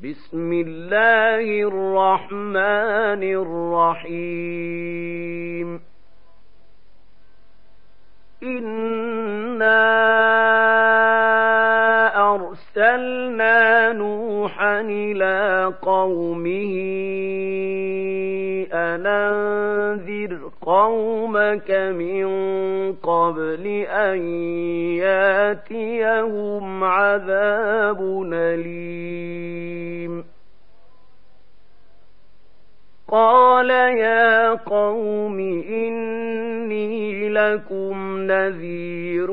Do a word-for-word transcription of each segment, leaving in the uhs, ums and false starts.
بسم الله الرحمن الرحيم إنا أرسلنا نوحا إلى قومه أن أنذر قومك من قبل أن ياتيهم عذاب أليم قال يا قوم إني لكم نذير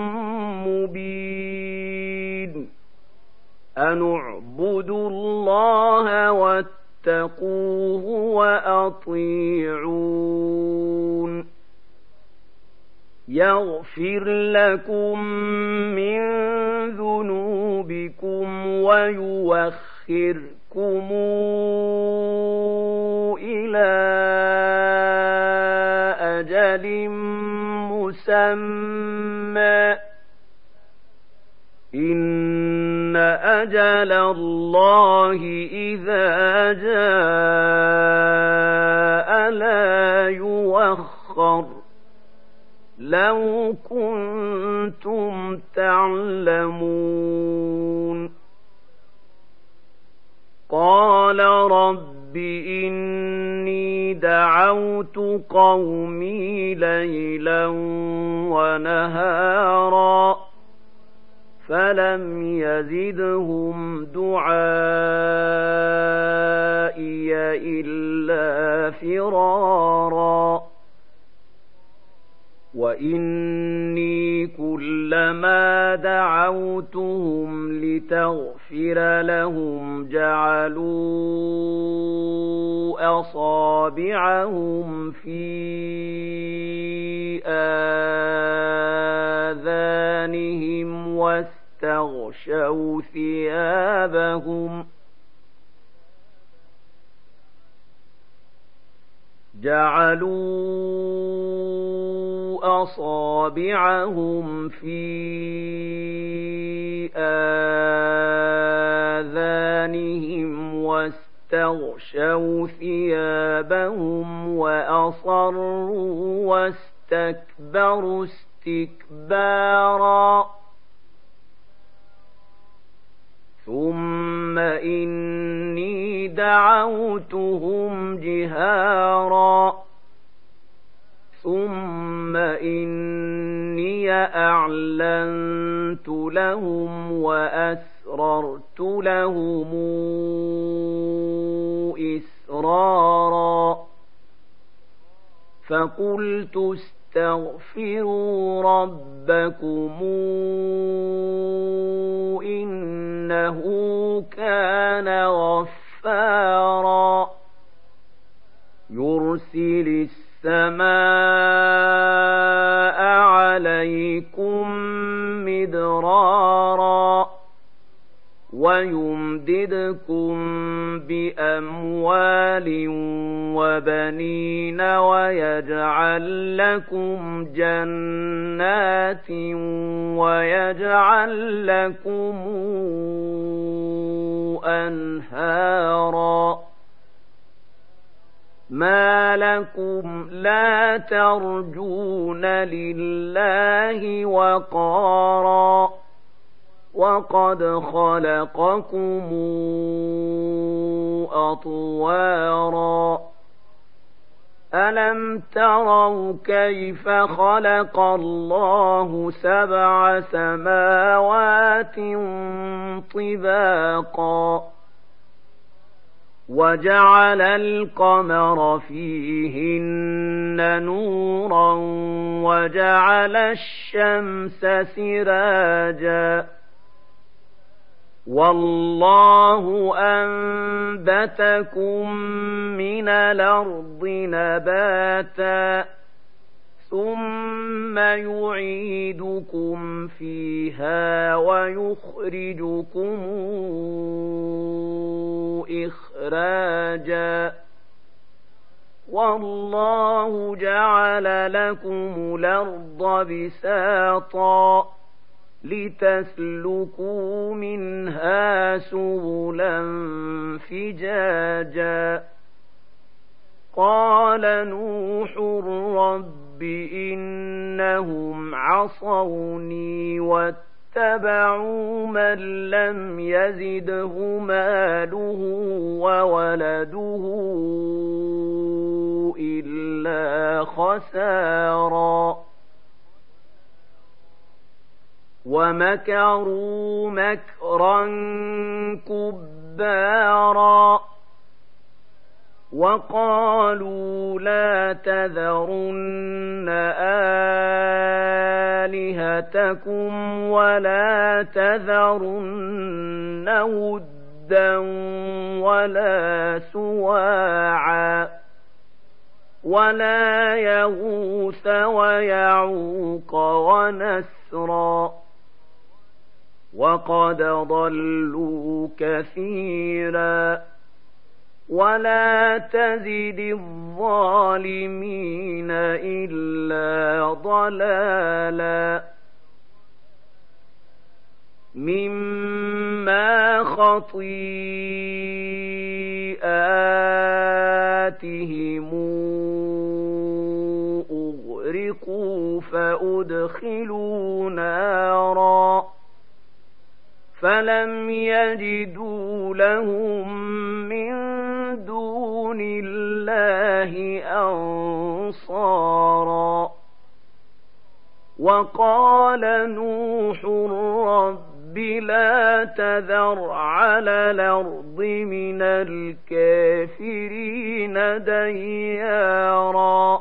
مبين أن اعبدوا الله واتقوه وأطيعون يغفر لكم من ذنوبكم ويوخركم إلى أجل مسمى إن أجل الله إذا جاء لا يؤخر لو كنتم تعلمون قال رب إني دعوت قومي ليلا ونهارا فلم يزدهم دعائي إلا فرارا وإني كلما دعوتهم لتغفر لهم جعلوا أصابعهم في آذانهم واستغشوا ثيابهم جعلوا أصابعهم في آذانهم واستغشوا ثيابهم وأصروا واستكبروا استكبارا ثم إني دعوتهم جهارا ثم إني أعلنت لهم وأسررت لهم إسرارا فقلت استغفروا ربكم إنه كان غفارا يرسل السماء عليكم مدرارا ويمددكم بأموال وبنين ويجعل لكم جنات ويجعل لكم أنهارا ما لكم لا ترجون لله وقارا وقد خلقكم أطوارا ألم تروا كيف خلق الله سبع سماوات طباقا وجعل القمر فيهن نورا وجعل الشمس سراجا والله أنبتكم من الأرض نباتا ثم يعيدكم فيها ويخرجكم إخراجا والله جعل لكم الأرض بساطا لتسلكوا منها سبلا فجاجا قال نوح رب إنهم عصوني واتبعوا من لم يزده ماله وولده إلا خسارا ومكروا مكرا كبارا وقالوا لا تذرن آلهتكم ولا تذرن ودا ولا سواعا ولا يغوث ويعوق ونسرا وقد ضلوا كثيرا ولا تزد الظالمين إلا ضلالا مما خطيئاتهم أغرقوا فأدخلوا نارا فلم يجدوا لهم من دون الله أنصارا وقال نوح رب لا تذر على الأرض من الكافرين ديارا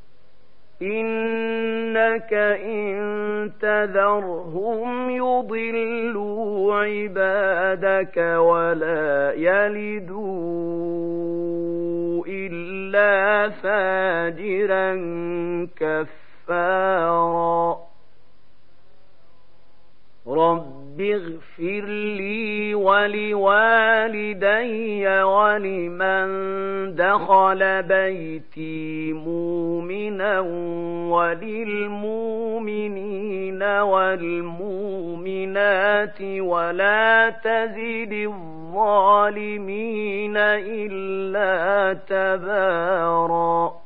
إنك إن تذرهم يضلوا عبادك ولا يلدوا إلا فاجرا كفارا رب اغفر لي ولوالدي ولمن دخل بيتي مؤمنا وللمؤمنين والمؤمنات ولا تزد الظالمين إلا تبارا